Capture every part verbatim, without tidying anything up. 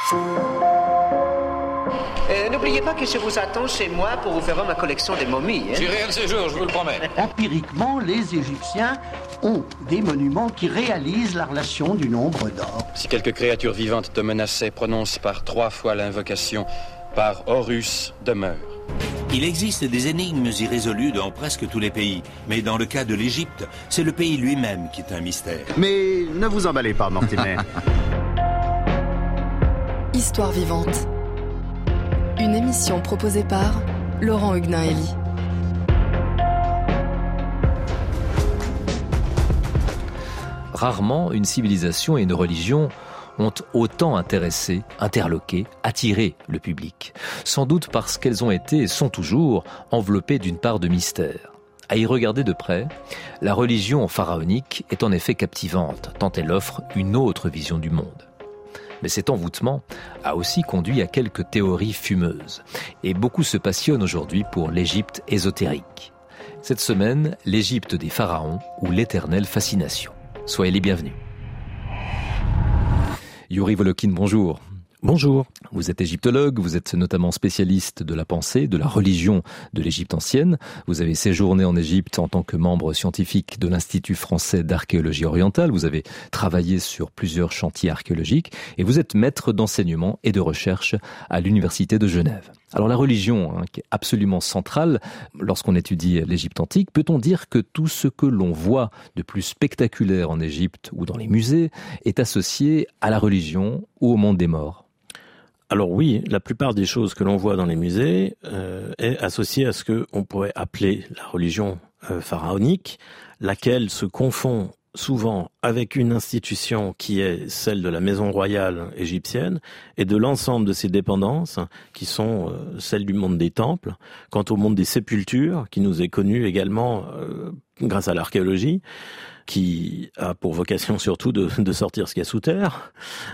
Euh, n'oubliez pas que je vous attends chez moi pour vous faire ma collection des momies. Hein? J'irai un de ces jours, je vous le promets. Empiriquement, les Égyptiens ont des monuments qui réalisent la relation du nombre d'or. Si quelque créature vivante te menaçait, prononce par trois fois l'invocation par Horus demeure. Il existe des énigmes irrésolues dans presque tous les pays, mais dans le cas de l'Égypte, c'est le pays lui-même qui est un mystère. Mais ne vous emballez pas, Mortimer. Histoire vivante. Une émission proposée par Laurent Huguenin-Hélie. Rarement, une civilisation et une religion ont autant intéressé, interloqué, attiré le public. Sans doute parce qu'elles ont été et sont toujours enveloppées d'une part de mystère. À y regarder de près, la religion pharaonique est en effet captivante, tant elle offre une autre vision du monde. Mais cet envoûtement a aussi conduit à quelques théories fumeuses. Et beaucoup se passionnent aujourd'hui pour l'Égypte ésotérique. Cette semaine, l'Égypte des pharaons ou l'éternelle fascination. Soyez les bienvenus. Yuri Volokhin, bonjour. Bonjour. Vous êtes égyptologue, vous êtes notamment spécialiste de la pensée, de la religion de l'Égypte ancienne. Vous avez séjourné en Égypte en tant que membre scientifique de l'Institut français d'archéologie orientale. Vous avez travaillé sur plusieurs chantiers archéologiques et vous êtes maître d'enseignement et de recherche à l'Université de Genève. Alors la religion, hein, qui est absolument centrale lorsqu'on étudie l'Égypte antique, peut-on dire que tout ce que l'on voit de plus spectaculaire en Égypte ou dans les musées est associé à la religion ou au monde des morts ? Alors oui, la plupart des choses que l'on voit dans les musées euh, est associée à ce qu'on pourrait appeler la religion euh, pharaonique, laquelle se confond souvent avec une institution qui est celle de la maison royale égyptienne et de l'ensemble de ses dépendances qui sont euh, celles du monde des temples. Quant au monde des sépultures, qui nous est connu également euh, grâce à l'archéologie, qui a pour vocation surtout de, de sortir ce qu'il y a sous terre.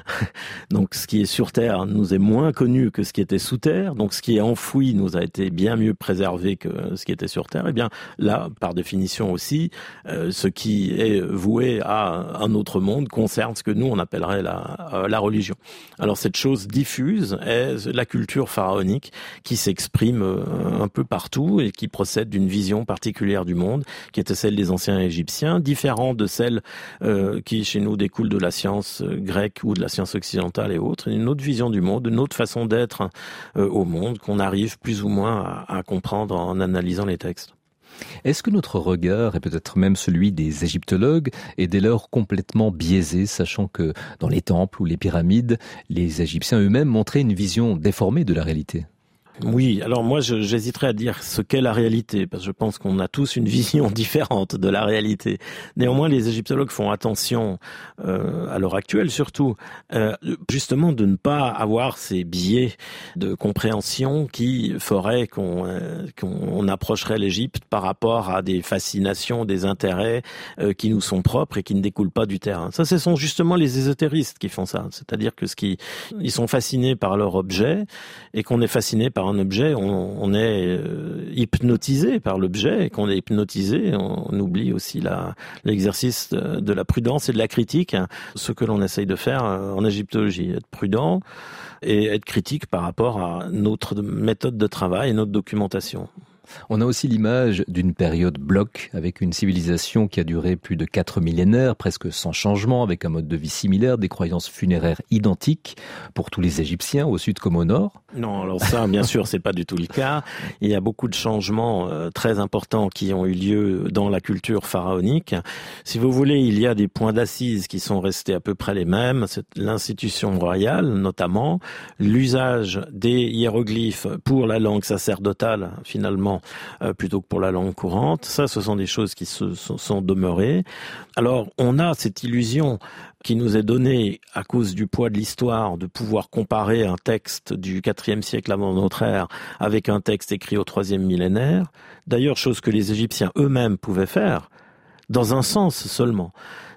Donc ce qui est sur terre nous est moins connu que ce qui était sous terre. Donc ce qui est enfoui nous a été bien mieux préservé que ce qui était sur terre. Et bien là, par définition aussi, euh, ce qui est voué à un autre monde concerne ce que nous on appellerait la, euh, la religion. Alors cette chose diffuse est la culture pharaonique qui s'exprime euh, un peu partout et qui procède d'une vision particulière du monde, qui était celle des anciens Égyptiens, différente de celle euh, qui chez nous découle de la science euh, grecque ou de la science occidentale et autres, une autre vision du monde, une autre façon d'être euh, au monde qu'on arrive plus ou moins à, à comprendre en analysant les textes. Est-ce que notre regard, et peut-être même celui des égyptologues, est dès lors complètement biaisé, sachant que dans les temples ou les pyramides, les Égyptiens eux-mêmes montraient une vision déformée de la réalité ? Oui, alors moi je, j'hésiterais à dire ce qu'est la réalité, parce que je pense qu'on a tous une vision différente de la réalité. Néanmoins, les égyptologues font attention, euh, à l'heure actuelle surtout, euh, justement de ne pas avoir ces biais de compréhension qui feraient qu'on, euh, qu'on approcherait l'Égypte par rapport à des fascinations, des intérêts euh, qui nous sont propres et qui ne découlent pas du terrain. Ça, ce sont justement les ésotéristes qui font ça, c'est-à-dire que ce qui, ils sont fascinés par leur objet et qu'on est fasciné par un objet, on, on est euh, hypnotisé par l'objet, et qu'on est hypnotisé, on, on oublie aussi la, l'exercice de, de la prudence et de la critique, hein, ce que l'on essaye de faire en égyptologie, être prudent et être critique par rapport à notre méthode de travail et notre documentation. On a aussi l'image d'une période bloc, avec une civilisation qui a duré plus de quatre millénaires, presque sans changement, avec un mode de vie similaire, des croyances funéraires identiques pour tous les Égyptiens, au sud comme au nord. Non, alors ça, bien sûr, c'est pas du tout le cas. Il y a beaucoup de changements euh, très importants qui ont eu lieu dans la culture pharaonique. Si vous voulez, il y a des points d'assises qui sont restés à peu près les mêmes. C'est l'institution royale, notamment, l'usage des hiéroglyphes pour la langue sacerdotale, finalement, euh, plutôt que pour la langue courante. Ça, ce sont des choses qui se sont, sont demeurées. Alors, on a cette illusion qui nous est donnée à cause du poids de l'histoire de pouvoir comparer un texte du quatrième siècle avant notre ère avec un texte écrit au troisième millénaire. D'ailleurs, chose que les Égyptiens eux-mêmes pouvaient faire, dans un sens seulement.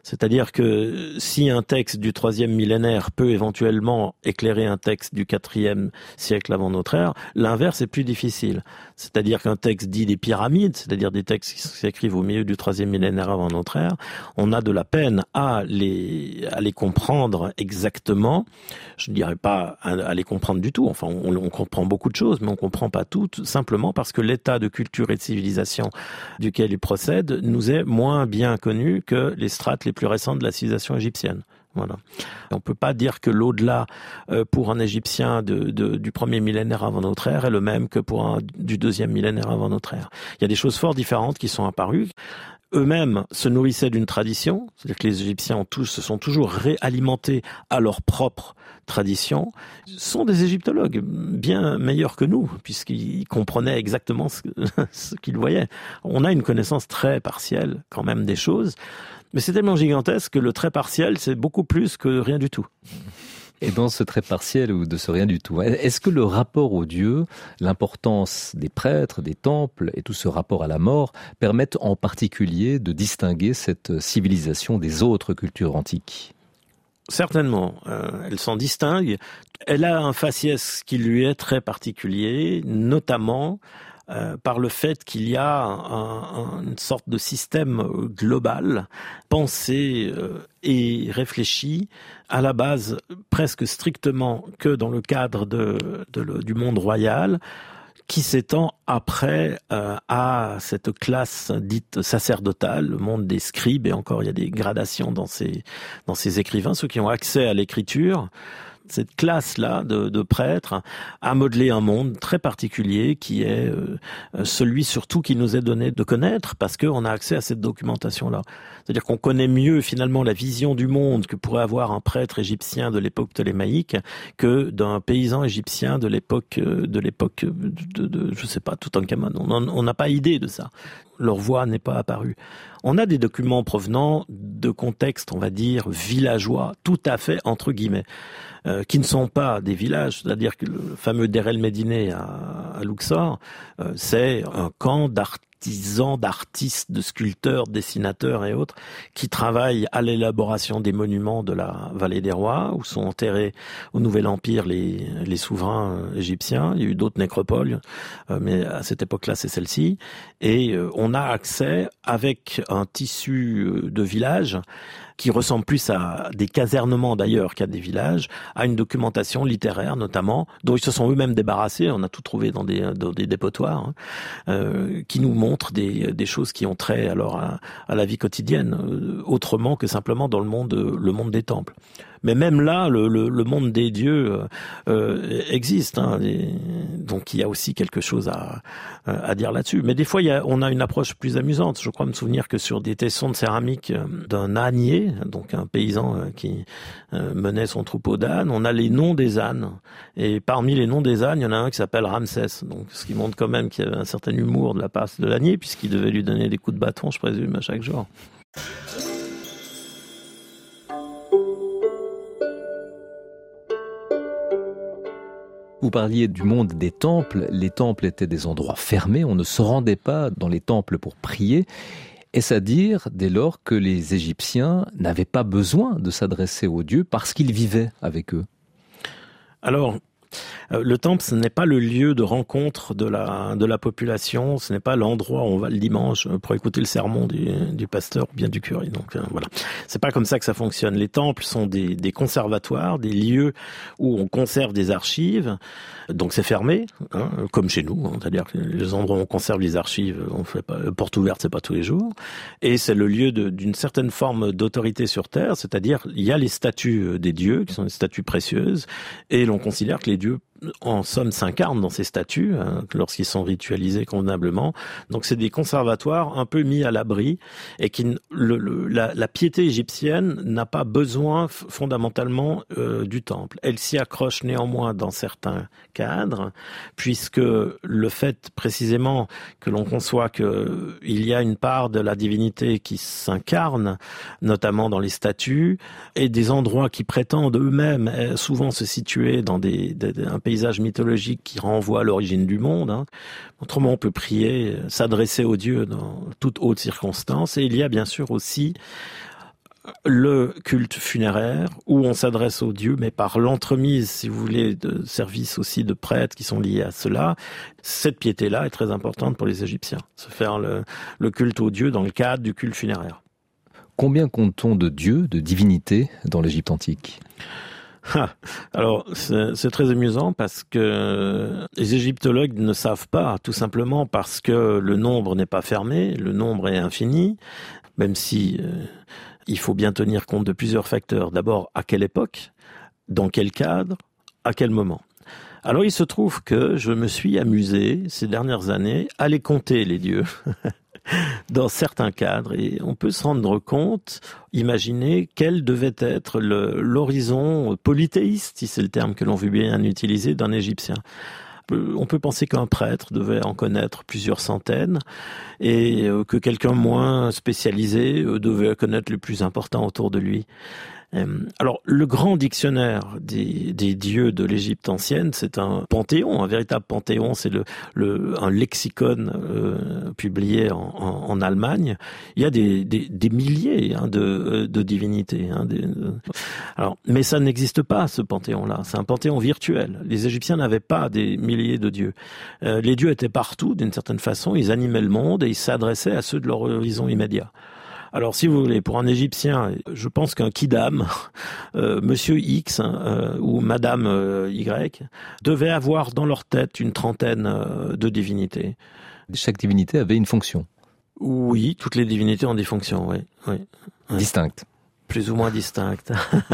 C'est-à-dire que si un texte du troisième millénaire peut éventuellement éclairer un texte du quatrième siècle avant notre ère, l'inverse est plus difficile. C'est-à-dire qu'un texte dit des pyramides, c'est-à-dire des textes qui s'écrivent au milieu du troisième millénaire avant notre ère, on a de la peine à les, à les comprendre exactement. Je ne dirais pas à, à les comprendre du tout. Enfin, on, on comprend beaucoup de choses, mais on comprend pas tout, tout simplement parce que l'état de culture et de civilisation duquel il procède nous est moins bien connu que les strates les plus récentes de la civilisation égyptienne. Voilà. On peut pas dire que l'au-delà euh, pour un Égyptien de, de, du premier millénaire avant notre ère est le même que pour un du deuxième millénaire avant notre ère. Il y a des choses fort différentes qui sont apparues. Eux-mêmes se nourrissaient d'une tradition, c'est-à-dire que les Égyptiens ont tous, se sont toujours réalimentés à leur propre tradition, sont des égyptologues bien meilleurs que nous, puisqu'ils comprenaient exactement ce, ce qu'ils voyaient. On a une connaissance très partielle quand même des choses, mais c'est tellement gigantesque que le très partiel, c'est beaucoup plus que rien du tout. Et dans ce trait partiel ou de ce rien du tout, est-ce que le rapport au Dieu, l'importance des prêtres, des temples et tout ce rapport à la mort permettent en particulier de distinguer cette civilisation des autres cultures antiques ? Certainement, euh, elle s'en distingue. Elle a un faciès qui lui est très particulier, notamment Euh, par le fait qu'il y a un, un, une sorte de système global, pensé euh, et réfléchi, à la base presque strictement que dans le cadre de, de le, du monde royal, qui s'étend après euh, à cette classe dite sacerdotale, le monde des scribes, et encore il y a des gradations dans ces, dans ces écrivains, ceux qui ont accès à l'écriture. Cette classe-là de, de prêtres a modelé un monde très particulier qui est euh, celui surtout qui nous est donné de connaître parce qu'on a accès à cette documentation-là. C'est-à-dire qu'on connaît mieux finalement la vision du monde que pourrait avoir un prêtre égyptien de l'époque ptolémaïque que d'un paysan égyptien de l'époque de l'époque de, de, de je sais pas, Toutankhamon. On n'a pas idée de ça. Leur voix n'est pas apparue. On a des documents provenant de contextes, on va dire, villageois, tout à fait entre guillemets, euh, qui ne sont pas des villages. C'est-à-dire que le fameux Der El Médine à, à Luxor, euh, c'est un camp d'artisans, d'artistes, de sculpteurs, de dessinateurs et autres, qui travaillent à l'élaboration des monuments de la vallée des rois, où sont enterrés au Nouvel Empire les, les souverains égyptiens. Il y a eu d'autres nécropoles, euh, mais à cette époque-là, c'est celle-ci. Et euh, on a accès, avec un tissu de village, qui ressemble plus à des casernements d'ailleurs qu'à des villages, à une documentation littéraire notamment, dont ils se sont eux-mêmes débarrassés, on a tout trouvé dans des, dans des dépotoirs, hein, euh, qui nous montrent des, des choses qui ont trait alors à, à la vie quotidienne, euh, autrement que simplement dans le monde, le monde des temples. Mais même là, le, le, le monde des dieux euh, existe, hein, et donc il y a aussi quelque chose à, à dire là-dessus. Mais des fois, il y a, on a une approche plus amusante. Je crois me souvenir que sur des tessons de céramique d'un ânier, donc un paysan qui menait son troupeau d'ânes, on a les noms des ânes. Et parmi les noms des ânes, il y en a un qui s'appelle Ramsès, donc ce qui montre quand même qu'il y avait un certain humour de la part de l'ânier, puisqu'il devait lui donner des coups de bâton, je présume, à chaque jour. Vous parliez du monde des temples. Les temples étaient des endroits fermés. On ne se rendait pas dans les temples pour prier. Est-ce à dire, dès lors, que les Égyptiens n'avaient pas besoin de s'adresser aux dieux parce qu'ils vivaient avec eux ? Alors, le temple, ce n'est pas le lieu de rencontre de la, de la population, ce n'est pas l'endroit où on va le dimanche pour écouter le sermon du, du pasteur ou bien du curé. Donc euh, voilà, c'est pas comme ça que ça fonctionne. Les temples sont des, des conservatoires, des lieux où on conserve des archives. Donc c'est fermé, hein, comme chez nous, hein, c'est-à-dire que les endroits où on conserve les archives, on fait pas porte ouverte, c'est pas tous les jours. Et c'est le lieu de, d'une certaine forme d'autorité sur terre, c'est-à-dire il y a les statues des dieux qui sont des statues précieuses, et l'on considère que les dieux en somme s'incarnent dans ces statues hein, lorsqu'ils sont ritualisés convenablement. Donc c'est des conservatoires un peu mis à l'abri et qui le, le, la, la piété égyptienne n'a pas besoin f- fondamentalement euh, du temple. Elle s'y accroche néanmoins dans certains cadres, puisque le fait précisément que l'on conçoit que il y a une part de la divinité qui s'incarne, notamment dans les statues, et des endroits qui prétendent eux-mêmes souvent se situer dans des, des, des un paysage mythologique qui renvoie à l'origine du monde. Hein. Autrement, on peut prier, s'adresser aux dieux dans toute haute circonstance. Et il y a bien sûr aussi le culte funéraire, où on s'adresse aux dieux, mais par l'entremise, si vous voulez, de services aussi de prêtres qui sont liés à cela. Cette piété-là est très importante pour les Égyptiens, se faire le, le culte aux dieux dans le cadre du culte funéraire. Combien compte-t-on de dieux, de divinités dans l'Égypte antique ? Ah, alors, c'est, c'est très amusant parce que les égyptologues ne savent pas, tout simplement parce que le nombre n'est pas fermé, le nombre est infini, même si euh, il faut bien tenir compte de plusieurs facteurs. D'abord, à quelle époque, dans quel cadre, à quel moment. Alors, il se trouve que je me suis amusé ces dernières années à les compter, les dieux. Dans certains cadres, et on peut se rendre compte, imaginer quel devait être le, l'horizon polythéiste, si c'est le terme que l'on veut bien utiliser, d'un Égyptien. On peut penser qu'un prêtre devait en connaître plusieurs centaines et que quelqu'un moins spécialisé devait connaître les plus importants autour de lui. Alors, le grand dictionnaire des, des dieux de l'Égypte ancienne, c'est un panthéon, un véritable panthéon. C'est le, le un lexicon euh, publié en, en, en Allemagne. Il y a des, des, des milliers hein, de, de divinités. Hein, des, de... Alors, mais ça n'existe pas, ce panthéon-là. C'est un panthéon virtuel. Les Égyptiens n'avaient pas des milliers de dieux. Euh, les dieux étaient partout, d'une certaine façon. Ils animaient le monde et ils s'adressaient à ceux de leur horizon immédiat. Alors, si vous voulez, pour un Égyptien, je pense qu'un Kidam, euh, Monsieur X hein, euh, ou Madame euh, Y, devait avoir dans leur tête une trentaine euh, de divinités. Chaque divinité avait une fonction. Oui, toutes les divinités ont des fonctions, oui. oui, oui. Distinctes. Plus ou moins distinctes.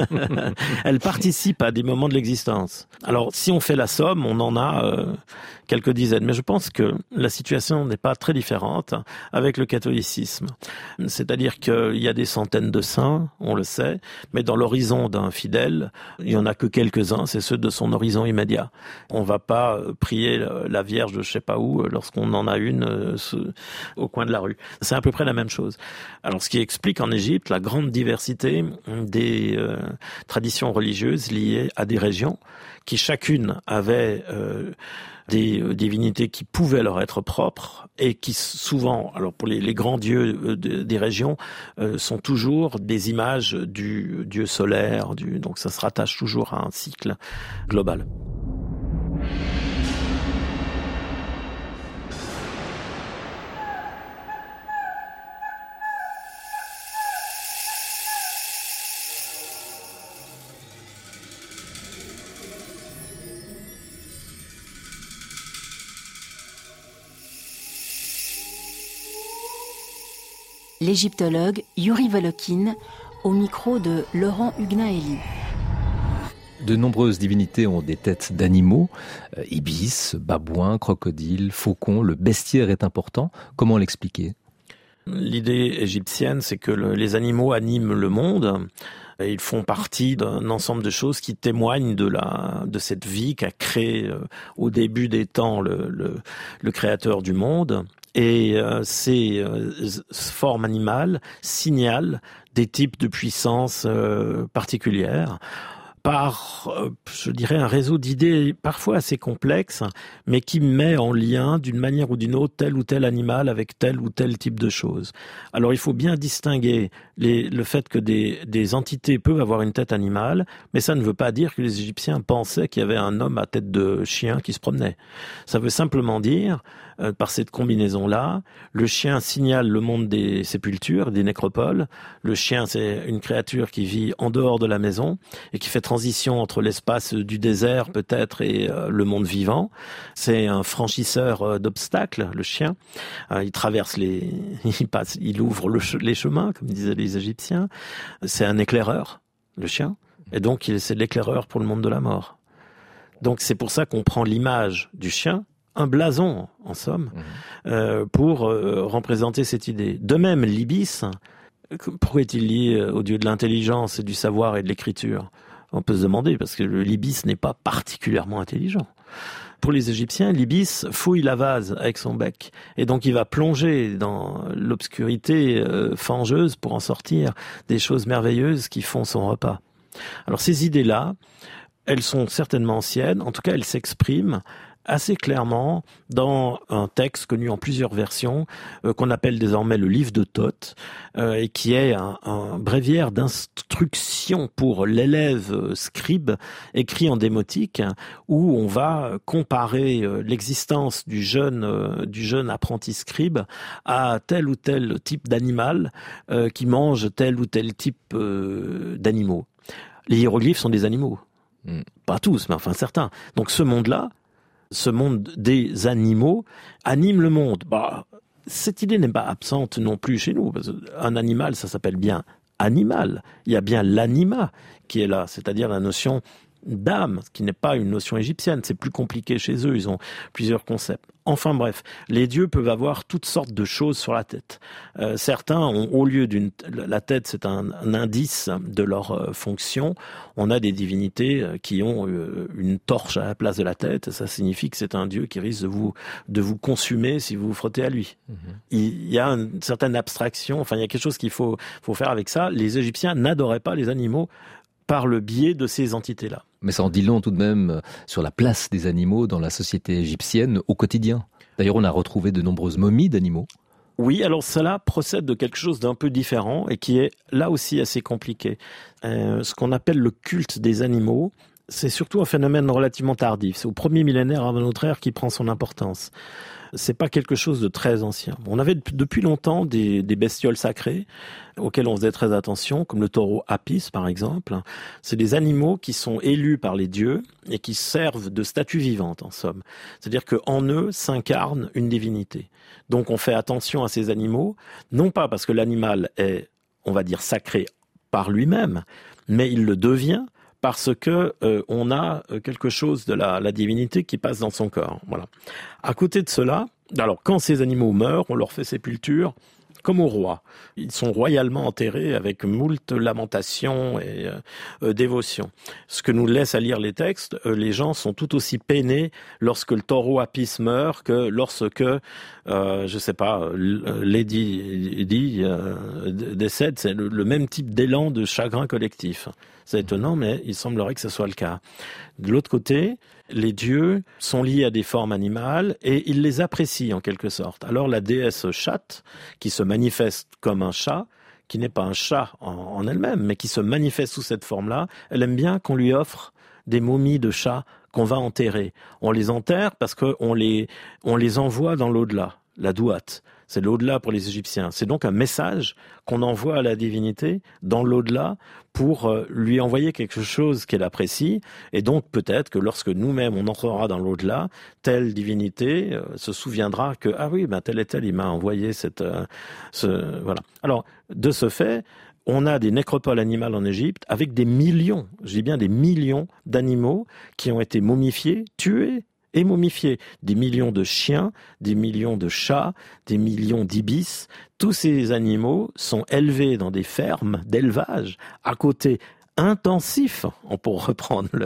Elles participent à des moments de l'existence. Alors, si on fait la somme, on en a euh, quelques dizaines. Mais je pense que la situation n'est pas très différente avec le catholicisme. C'est-à-dire qu'il y a des centaines de saints, on le sait, mais dans l'horizon d'un fidèle, il n'y en a que quelques-uns, c'est ceux de son horizon immédiat. On ne va pas prier la Vierge de je ne sais pas où lorsqu'on en a une euh, au coin de la rue. C'est à peu près la même chose. Alors, ce qui explique en Égypte la grande diversité des euh, traditions religieuses liées à des régions qui chacune avait euh, des euh, divinités qui pouvaient leur être propres et qui souvent, alors pour les, les grands dieux euh, de, des régions, euh, sont toujours des images du dieu solaire, du, donc ça se rattache toujours à un cycle global. L'égyptologue Yuri Volokhin, au micro de Laurent Huguenin-Hélie. De nombreuses divinités ont des têtes d'animaux, euh, ibis, babouins, crocodiles, faucons. Le bestiaire est important. Comment l'expliquer ? L'idée égyptienne, c'est que le, les animaux animent le monde. Ils font partie d'un ensemble de choses qui témoignent de la de cette vie qu'a créé euh, au début des temps le, le, le créateur du monde. Et euh, ces euh, formes animales signalent des types de puissance euh, particulières par, euh, je dirais, un réseau d'idées parfois assez complexe, mais qui met en lien d'une manière ou d'une autre tel ou tel animal avec tel ou tel type de choses. Alors il faut bien distinguer les, le fait que des, des entités peuvent avoir une tête animale, mais ça ne veut pas dire que les Égyptiens pensaient qu'il y avait un homme à tête de chien qui se promenait. Ça veut simplement dire, euh, par cette combinaison-là, le chien signale le monde des sépultures, des nécropoles. Le chien, c'est une créature qui vit en dehors de la maison et qui fait transition entre l'espace du désert peut-être et euh, le monde vivant. C'est un franchisseur euh, d'obstacles, le chien. Euh, il traverse les, il passe, il ouvre le, les chemins, comme disaient les Égyptiens. C'est un éclaireur, le chien. Et donc, il, c'est l'éclaireur pour le monde de la mort. Donc, c'est pour ça qu'on prend l'image du chien, un blason, en somme, mmh. euh, pour euh, représenter cette idée. De même, l'ibis, pourquoi est-il lié au dieu de l'intelligence et du savoir et de l'écriture ? On peut se demander, parce que l'ibis n'est pas particulièrement intelligent. Pour les Égyptiens, l'ibis fouille la vase avec son bec. Et donc il va plonger dans l'obscurité euh, fangeuse pour en sortir des choses merveilleuses qui font son repas. Alors ces idées-là, elles sont certainement anciennes, en tout cas elles s'expriment assez clairement dans un texte connu en plusieurs versions, euh, qu'on appelle désormais le livre de Thoth, euh, et qui est un, un bréviaire d'instruction pour l'élève scribe, écrit en démotique, où on va comparer euh, l'existence du jeune, euh, du jeune apprenti scribe à tel ou tel type d'animal euh, qui mange tel ou tel type euh, d'animaux. Les hiéroglyphes sont des animaux. Mm. Pas tous, mais enfin certains. Donc ce monde-là, ce monde des animaux, anime le monde. Bah, cette idée n'est pas absente non plus chez nous. Parce qu'un animal, ça s'appelle bien animal. Il y a bien l'anima qui est là, c'est-à-dire la notion d'âme, ce qui n'est pas une notion égyptienne. C'est plus compliqué chez eux, ils ont plusieurs concepts. Enfin bref, les dieux peuvent avoir toutes sortes de choses sur la tête. Euh, certains ont, au lieu d'une... La tête, c'est un, un indice de leur euh, fonction. On a des divinités euh, qui ont euh, une torche à la place de la tête. Ça signifie que c'est un dieu qui risque de vous, de vous consumer si vous vous frottez à lui. Mmh. Il y a une certaine abstraction, enfin il y a quelque chose qu'il faut, faut faire avec ça. Les Égyptiens n'adoraient pas les animaux par le biais de ces entités-là. Mais ça en dit long tout de même sur la place des animaux dans la société égyptienne au quotidien. D'ailleurs, on a retrouvé de nombreuses momies d'animaux. Oui, alors cela procède de quelque chose d'un peu différent et qui est là aussi assez compliqué. Euh, ce qu'on appelle le culte des animaux, c'est surtout un phénomène relativement tardif. C'est au premier millénaire avant notre ère qui prend son importance. C'est pas quelque chose de très ancien. On avait depuis longtemps des, des bestioles sacrées auxquelles on faisait très attention, comme le taureau Apis par exemple. C'est des animaux qui sont élus par les dieux et qui servent de statue vivante en somme. C'est-à-dire qu'en eux s'incarne une divinité. Donc on fait attention à ces animaux, non pas parce que l'animal est, on va dire, sacré par lui-même, mais il le devient parce que euh, on a quelque chose de la, la divinité qui passe dans son corps. Voilà. À côté de cela, alors quand ces animaux meurent, on leur fait sépulture comme aux rois. Ils sont royalement enterrés avec moult lamentations et euh, euh, dévotions. Ce que nous laisse à lire les textes, euh, les gens sont tout aussi peinés lorsque le taureau Apis meurt que lorsque, euh, je sais pas, Lady Di euh, décède. C'est le, le même type d'élan de chagrin collectif. C'est étonnant, mais il semblerait que ce soit le cas. De l'autre côté, les dieux sont liés à des formes animales et ils les apprécient en quelque sorte. Alors la déesse chatte, qui se manifeste comme un chat, qui n'est pas un chat en, en elle-même, mais qui se manifeste sous cette forme-là, elle aime bien qu'on lui offre des momies de chats qu'on va enterrer. On les enterre parce qu'on les, on les envoie dans l'au-delà, la douate. C'est l'au-delà pour les Égyptiens. C'est donc un message qu'on envoie à la divinité dans l'au-delà pour lui envoyer quelque chose qu'elle apprécie. Et donc peut-être que lorsque nous-mêmes on entrera dans l'au-delà, telle divinité euh, se souviendra que ah oui, ben tel et tel il m'a envoyé cette, euh, ce voilà. Alors de ce fait, on a des nécropoles animales en Égypte avec des millions, je dis bien des millions d'animaux qui ont été momifiés, tués et momifiés. Des millions de chiens, des millions de chats, des millions d'ibis. Tous ces animaux sont élevés dans des fermes d'élevage à côté intensif, pour reprendre le,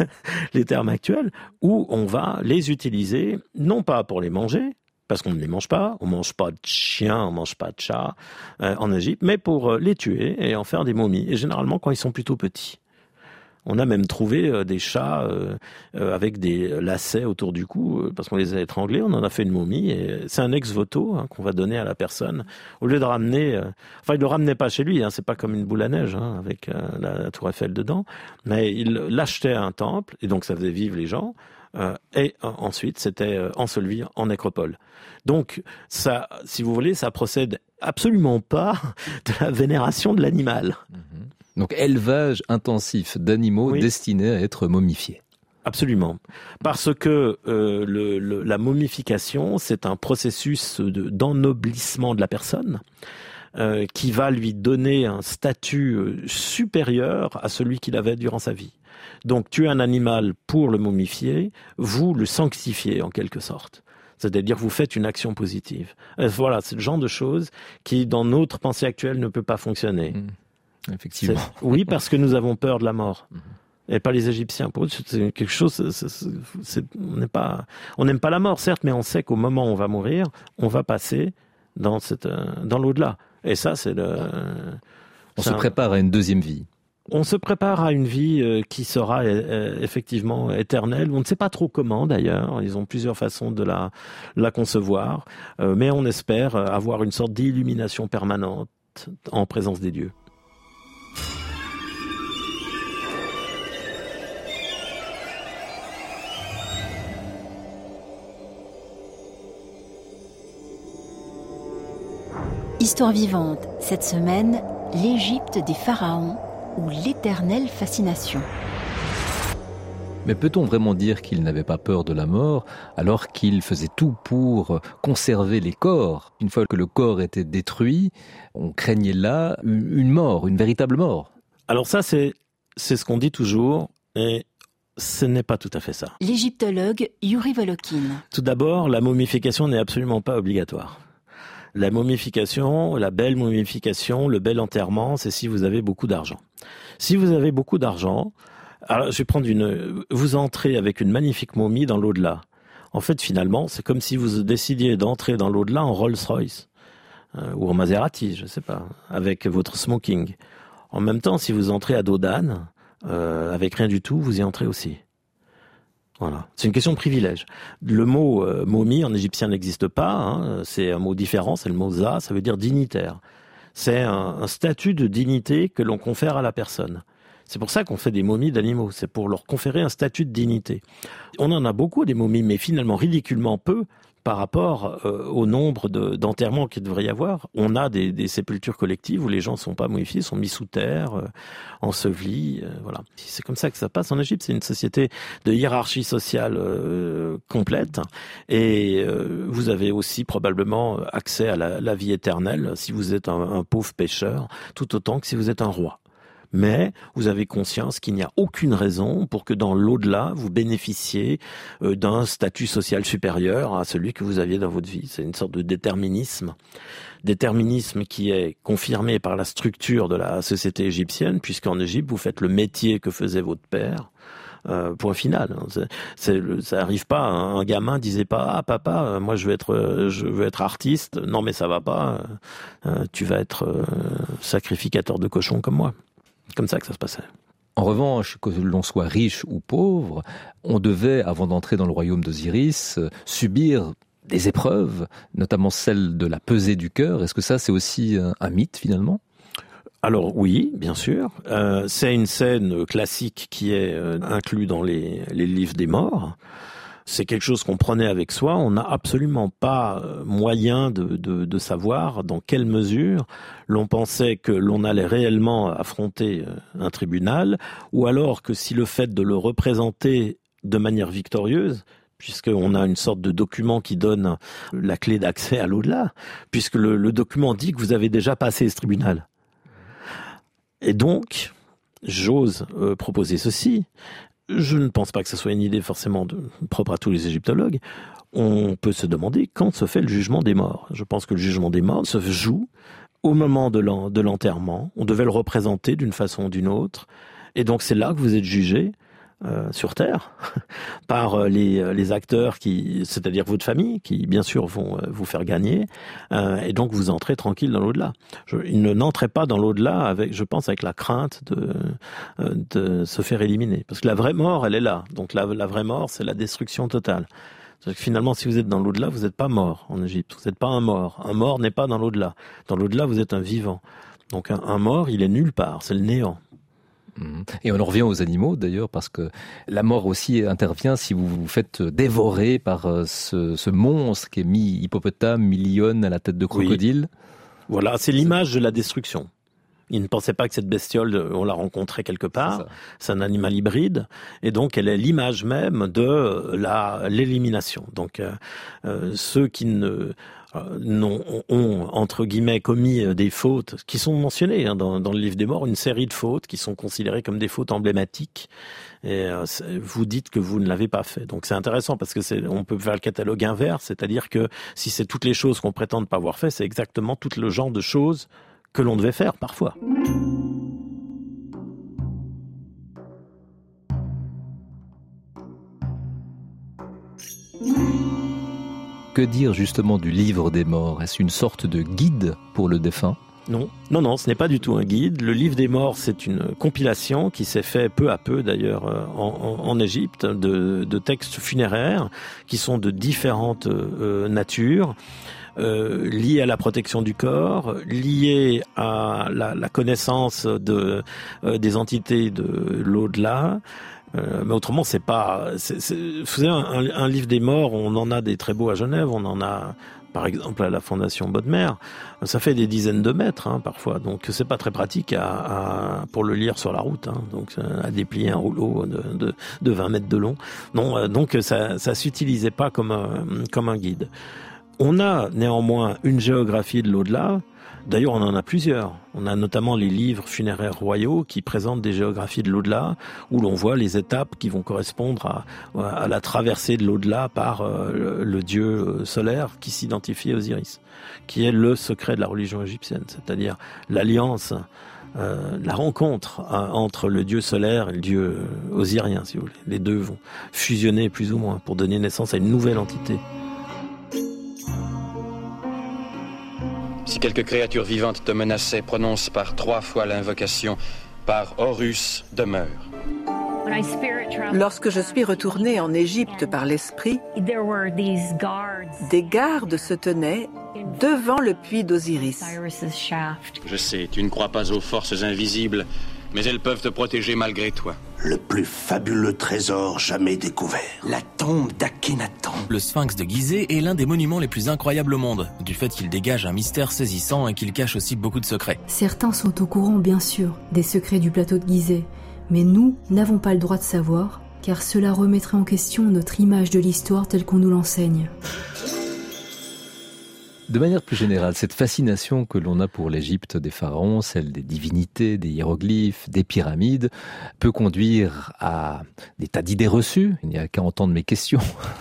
les termes actuels, où on va les utiliser, non pas pour les manger, parce qu'on ne les mange pas, on ne mange pas de chiens, on ne mange pas de chats euh, en Égypte, mais pour les tuer et en faire des momies, et généralement quand ils sont plutôt petits. On a même trouvé euh, des chats euh, euh, avec des lacets autour du cou, euh, parce qu'on les a étranglés, on en a fait une momie, et c'est un ex-voto hein, qu'on va donner à la personne. Au lieu de ramener... Euh, enfin, il ne le ramenait pas chez lui, hein, c'est pas comme une boule à neige, hein, avec euh, la, la tour Eiffel dedans, mais il l'achetait à un temple, et donc ça faisait vivre les gens, euh, et euh, ensuite c'était euh, enseveli en nécropole. Donc, ça, si vous voulez, ça procède absolument pas de la vénération de l'animal. Mmh. Donc élevage intensif d'animaux oui. destinés à être momifiés. Absolument. Parce que euh, le, le, la momification, c'est un processus de, d'ennoblissement de la personne euh, qui va lui donner un statut euh, supérieur à celui qu'il avait durant sa vie. Donc tuer un animal pour le momifier, vous le sanctifiez en quelque sorte. C'est-à-dire vous faites une action positive. Et voilà, c'est le genre de choses qui, dans notre pensée actuelle, ne peut pas fonctionner. Mmh. Effectivement. C'est, oui, parce que nous avons peur de la mort. Mmh. Et pas les Égyptiens. Pour eux, c'est quelque chose... C'est, c'est, c'est, on n'est pas, on n'aime pas la mort, certes, mais on sait qu'au moment où on va mourir, on va passer dans, cette, dans l'au-delà. Et ça, c'est le... On se un... prépare à une deuxième vie. On se prépare à une vie euh, qui sera euh, effectivement éternelle. On ne sait pas trop comment d'ailleurs. Ils ont plusieurs façons de la, la concevoir. Euh, mais on espère avoir une sorte d'illumination permanente en présence des dieux. Histoire vivante, cette semaine, l'Égypte des pharaons ou l'éternelle fascination. Mais peut-on vraiment dire qu'il n'avait pas peur de la mort alors qu'il faisait tout pour conserver les corps ? Une fois que le corps était détruit, on craignait là une mort, une véritable mort. Alors ça, c'est, c'est ce qu'on dit toujours, et ce n'est pas tout à fait ça. L'égyptologue Yuri Volokhin. Tout d'abord, la momification n'est absolument pas obligatoire. La momification, la belle momification, le bel enterrement, c'est si vous avez beaucoup d'argent. Si vous avez beaucoup d'argent, alors je vais prendre une, vous entrez avec une magnifique momie dans l'au-delà. En fait, finalement, c'est comme si vous décidiez d'entrer dans l'au-delà en Rolls-Royce euh, ou en Maserati, je sais pas, avec votre smoking. En même temps, si vous entrez à dos d'âne, euh, avec rien du tout, vous y entrez aussi. Voilà, c'est une question de privilège. Le mot euh, momie en égyptien n'existe pas, hein. C'est un mot différent, c'est le mot za, ça veut dire dignitaire. C'est un, un statut de dignité que l'on confère à la personne. C'est pour ça qu'on fait des momies d'animaux, c'est pour leur conférer un statut de dignité. On en a beaucoup des momies, mais finalement ridiculement peu par rapport euh, au nombre de, d'enterrements qu'il devrait y avoir. On a des, des sépultures collectives où les gens ne sont pas momifiés, sont mis sous terre, euh, ensevelis, euh, voilà. C'est comme ça que ça passe en Égypte, c'est une société de hiérarchie sociale euh, complète, et euh, vous avez aussi probablement accès à la, la vie éternelle si vous êtes un, un pauvre pêcheur, tout autant que si vous êtes un roi. Mais vous avez conscience qu'il n'y a aucune raison pour que dans l'au-delà, vous bénéficiez d'un statut social supérieur à celui que vous aviez dans votre vie. C'est une sorte de déterminisme. Déterminisme qui est confirmé par la structure de la société égyptienne, puisqu'en Égypte, vous faites le métier que faisait votre père. Euh, point final. C'est, c'est, ça arrive pas. Un gamin disait pas ah papa, moi je veux être, je veux être artiste. Non mais ça va pas. Euh, tu vas être euh, sacrificateur de cochons comme moi. Comme ça que ça se passait. En revanche, que l'on soit riche ou pauvre, on devait, avant d'entrer dans le royaume d'Osiris, subir des épreuves, notamment celle de la pesée du cœur. Est-ce que ça, c'est aussi un, un mythe, finalement ? Alors oui, bien sûr. Euh, c'est une scène classique qui est euh, inclue dans les, les livres des morts. C'est quelque chose qu'on prenait avec soi. On n'a absolument pas moyen de, de, de savoir dans quelle mesure l'on pensait que l'on allait réellement affronter un tribunal, ou alors que si le fait de le représenter de manière victorieuse, puisqu'on a une sorte de document qui donne la clé d'accès à l'au-delà, puisque le, le document dit que vous avez déjà passé ce tribunal. Et donc, j'ose euh, proposer ceci. Je ne pense pas que ce soit une idée forcément de, propre à tous les égyptologues. On peut se demander quand se fait le jugement des morts. Je pense que le jugement des morts se joue au moment de, l'en, de l'enterrement. On devait le représenter d'une façon ou d'une autre. Et donc c'est là que vous êtes jugé euh, sur Terre par les, les acteurs, qui, c'est-à-dire votre famille, qui bien sûr vont vous faire gagner. Euh, et donc vous entrez tranquille dans l'au-delà. Je, ils ne n'entraient pas dans l'au-delà avec, je pense, avec la crainte de, de se faire éliminer. Parce que la vraie mort, elle est là. Donc la, la vraie mort, c'est la destruction totale. C'est-à-dire que finalement, si vous êtes dans l'au-delà, vous n'êtes pas mort en Égypte. Vous n'êtes pas un mort. Un mort n'est pas dans l'au-delà. Dans l'au-delà, vous êtes un vivant. Donc un, un mort, il est nulle part. C'est le néant. Et on en revient aux animaux d'ailleurs, parce que la mort aussi intervient si vous vous faites dévorer par ce, ce monstre qui est mi-hippopotame, mi-lionne à la tête de crocodile. Oui. Voilà, c'est l'image de la destruction. Ils ne pensaient pas que cette bestiole, on l'a rencontrée quelque part. C'est, c'est un animal hybride. Et donc, elle est l'image même de la, l'élimination. Donc, euh, euh, ceux qui ne... Euh, non, ont, entre guillemets, commis des fautes qui sont mentionnées hein, dans, dans le livre des morts, une série de fautes qui sont considérées comme des fautes emblématiques. Et euh, vous dites que vous ne l'avez pas fait. Donc c'est intéressant parce que c'est, on peut faire le catalogue inverse, c'est-à-dire que si c'est toutes les choses qu'on prétend ne pas avoir fait, c'est exactement tout le genre de choses que l'on devait faire parfois. Que dire justement du livre des morts ? Est-ce une sorte de guide pour le défunt ? Non, non, non, ce n'est pas du tout un guide. Le livre des morts, c'est une compilation qui s'est fait peu à peu d'ailleurs en, en, en Égypte de, de textes funéraires qui sont de différentes euh, natures. Euh, liés à la protection du corps, liés à la, la connaissance de, euh, des entités de l'au-delà. Euh, mais autrement, c'est pas. C'est, c'est, vous savez, un, un livre des morts, on en a des très beaux à Genève, on en a. Par exemple, à la Fondation Bodmer, ça fait des dizaines de mètres hein, parfois, donc c'est pas très pratique à, à, pour le lire sur la route. Hein, donc à déplier un rouleau de, de, de vingt mètres de long. Non, donc ça, ça s'utilisait pas comme un, comme un guide. On a néanmoins une géographie de l'au-delà. D'ailleurs, on en a plusieurs. On a notamment les livres funéraires royaux qui présentent des géographies de l'au-delà, où l'on voit les étapes qui vont correspondre à, à la traversée de l'au-delà par euh, le, le dieu solaire qui s'identifie à Osiris, qui est le secret de la religion égyptienne, c'est-à-dire l'alliance, euh, la rencontre hein, entre le dieu solaire et le dieu osirien, si vous voulez. Les deux vont fusionner plus ou moins pour donner naissance à une nouvelle entité. Si quelque créature vivante te menaçait, prononce par trois fois l'invocation, par Horus demeure. Lorsque je suis retournée en Égypte par l'esprit, des gardes se tenaient devant le puits d'Osiris. Je sais, tu ne crois pas aux forces invisibles, mais elles peuvent te protéger malgré toi. Le plus fabuleux trésor jamais découvert. La tombe d'Akhenaton. Le sphinx de Gizeh est l'un des monuments les plus incroyables au monde, du fait qu'il dégage un mystère saisissant et qu'il cache aussi beaucoup de secrets. Certains sont au courant, bien sûr, des secrets du plateau de Gizeh, mais nous n'avons pas le droit de savoir, car cela remettrait en question notre image de l'histoire telle qu'on nous l'enseigne. De manière plus générale, cette fascination que l'on a pour l'Égypte des pharaons, celle des divinités, des hiéroglyphes, des pyramides, peut conduire à des tas d'idées reçues, il n'y a qu'à entendre mes questions,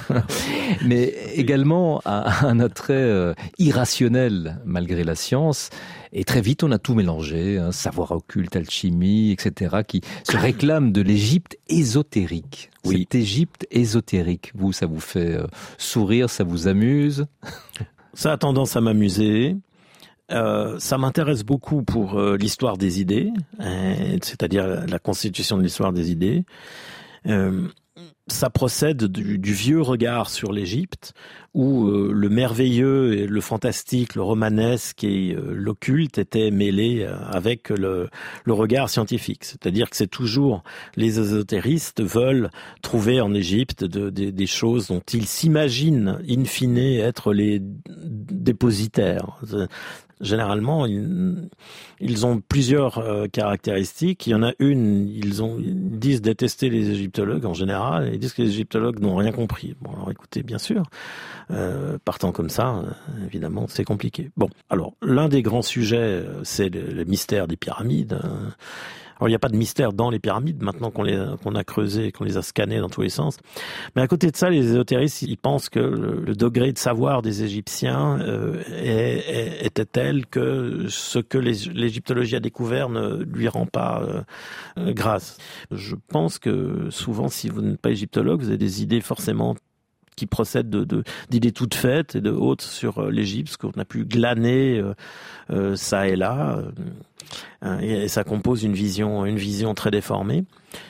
mais également à un attrait euh, irrationnel malgré la science. Et très vite, on a tout mélangé, hein, savoir occulte, alchimie, et cetera, qui se réclament de l'Égypte ésotérique. Oui. Cette Égypte ésotérique, vous, ça vous fait euh, sourire, ça vous amuse ? Ça a tendance à m'amuser. Euh, ça m'intéresse beaucoup pour euh, l'histoire des idées, hein, c'est-à-dire la, la constitution de l'histoire des idées. Euh, ça procède du, du vieux regard sur l'Égypte, où euh, le merveilleux, et le fantastique, le romanesque et euh, l'occulte étaient mêlés euh, avec le, le regard scientifique. C'est-à-dire que c'est toujours les ésotéristes veulent trouver en Égypte de, de, des choses dont ils s'imaginent in fine être les dépositaires. Généralement, ils, ils ont plusieurs euh, caractéristiques. Il y en a une, ils, ont, ils disent détester les égyptologues en général, et ils disent que les égyptologues n'ont rien compris. Bon, alors écoutez, bien sûr, euh, partant comme ça, euh, évidemment, c'est compliqué. Bon, alors, l'un des grands sujets, c'est le, le mystère des pyramides. Euh, Alors, il n'y a pas de mystère dans les pyramides, maintenant qu'on les, qu'on a creusé, qu'on les a scannés dans tous les sens. Mais à côté de ça, les ésotéristes, ils pensent que le, le degré de savoir des Égyptiens euh, est, est, était tel que ce que les, l'égyptologie a découvert ne lui rend pas euh, euh, grâce. Je pense que souvent, si vous n'êtes pas égyptologue, vous avez des idées forcément qui procèdent de, de, d'idées toutes faites et de hautes sur euh, l'Égypte, ce qu'on a pu glaner euh, euh, ça et là. Euh, Et ça compose une vision, une vision très déformée.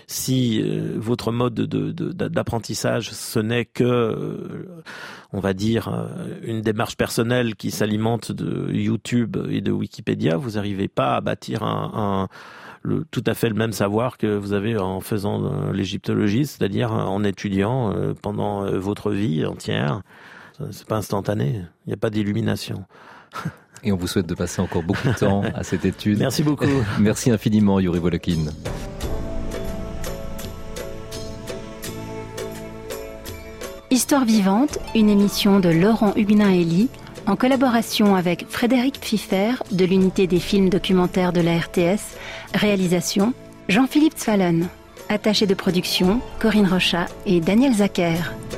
Si euh, votre mode de, de, de, d'apprentissage, ce n'est que, euh, on va dire, euh, une démarche personnelle qui s'alimente de YouTube et de Wikipédia, vous n'arrivez pas à bâtir un, un le, tout à fait le même savoir que vous avez en faisant euh, l'égyptologie, c'est-à-dire en étudiant euh, pendant euh, votre vie entière. C'est pas instantané, il n'y a pas d'illumination. Et on vous souhaite de passer encore beaucoup de temps à cette étude. Merci beaucoup. Merci infiniment, Yuri Volokhin. Histoire vivante, une émission de Laurent Huguenin-Elie, en collaboration avec Frédéric Pfiffer de l'unité des films documentaires de la R T S, réalisation Jean-Philippe Zwallen, attaché de production Corinne Rochat et Daniel Zacher.